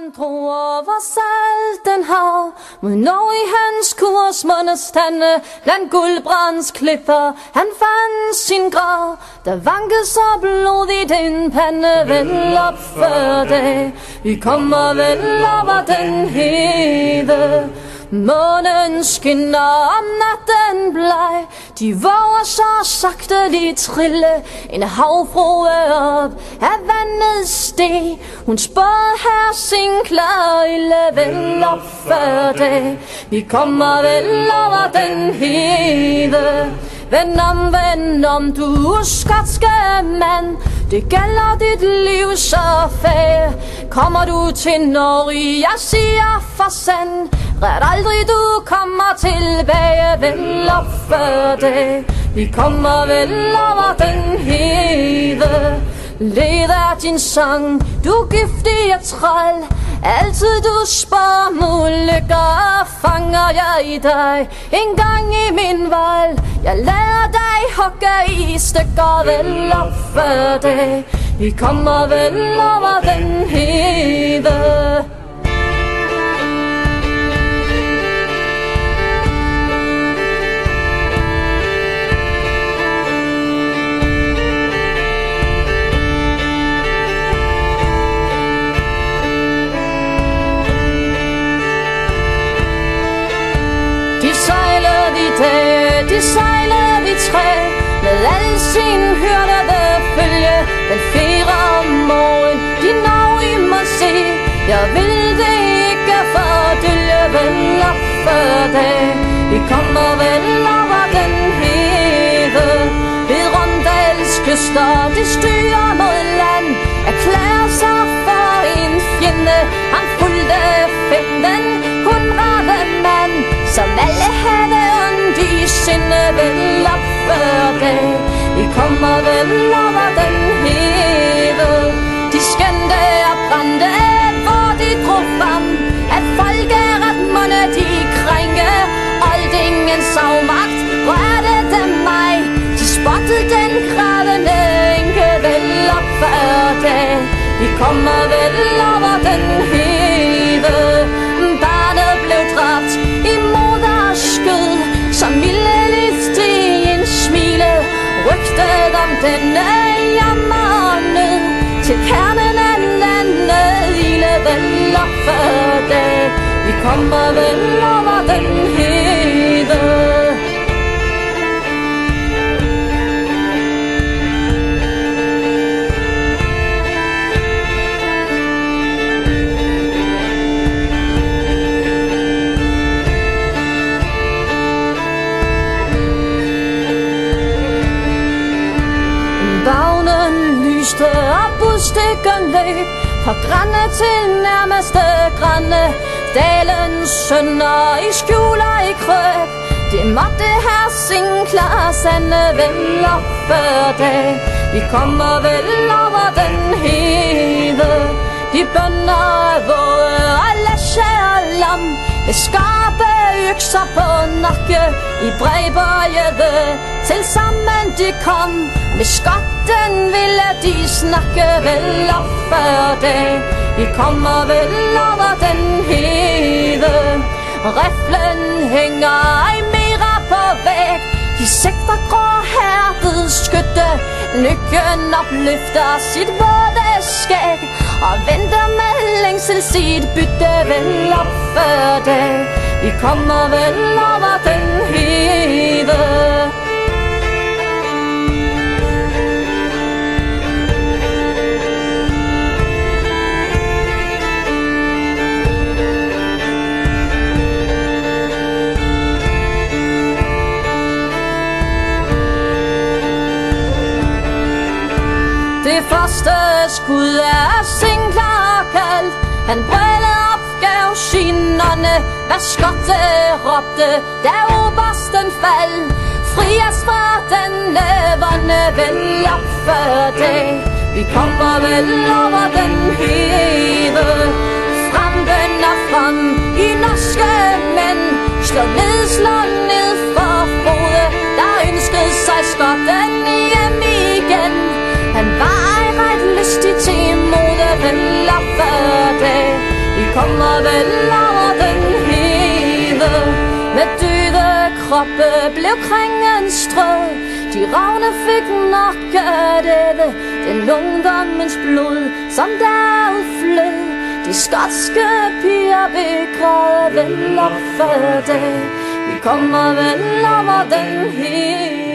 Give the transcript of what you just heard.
drog over salten hav mod nord i hans kurs månestande blandt guldbrands klipper. Han fandt sin grav, der vankede så blodigt en pande. Vel op før dag, vi kommer vel over den hede. Månen skinner om natten bleg, de våger så sagteligt trille en havfrue op af vandets steg. Hun spåede her sin klare vel op før dag, vi kommer vel over den hede. Vend om du skotske mand, det gælder dit liv så fag. Kommer du til Norge, jeg siger for sand, ret aldrig du kommer tilbage. Vel op før dag, vi kommer vel over den hede. Led af din sang, du giftige træl, altid du spår mod lykker, fanger jeg i dig en gang i min valg. Jeg lader dig hugge i stykker. Vel op før dag, vi kommer vel over den hede. De sejlede de træ med al sin hyrdede følge. Den fjerde om morgen, de når I må se. Jeg vil det ikke fordylde. Vel op før dag, vi kommer vel over den hede. Ved Rondals kyster, de styrer mod land, erklærer sig for en fjende. Han fulgte femten hundrede mand, som alle havde ondt i sinde. Vel op før dag, vi kommer vel over den hede. De skændte og brændte, hvor de drog frem, at folkeret måtte de krænke. Oldingens afmagt rørte dem mig, de spottede den grædende enke. Vel op før dag, vi kommer vel over den hede. Barnet blev dræbt i moders skød, som mildligt i en smile. Rygtet om denne jammer og nød til kernen af lande ile. Vel op før dag, vi kommer vel over den hede. Og budstikken løb fra grænne til nærmeste grænne. Dalens sønner i skjul og i krøb, det måtte have sin klare sande. Vel op før dag, vi kommer vel over den hede. De bønder er våde og læsje og lam, med skarpe økser på nakke. I bredbøjede til sammen de kom, med skotten ville de snakke. Vel op før dag, vi kommer vel over den hede. Riflen hænger i mere på væg, de sigter gråhærdet skytte. Lykken opløfter sit våde skæg og venter med længsel sit bytte. Vel op før dag, vi kommer vel over den hede. Det første skud af sin klare kald, han brødte opgav sin ånde. Hvad skotte råbte, da obersten fald, fri os fra denne vonde. Vel op før dag, vi kommer vel over den hede. Frem bønder frem i norske mænd, slå ned for fode, der ønskede sig skotten hjem igen. Han var ej ret lystig til mode. Vel op før dag, vi vel over den hele. Med døde kroppe blev kringen strød. De ravne fik nok af dette, den ungdommens blod, som der udflød. De skotske piger begræder vel opfatte. Vi kommer vel over den hele.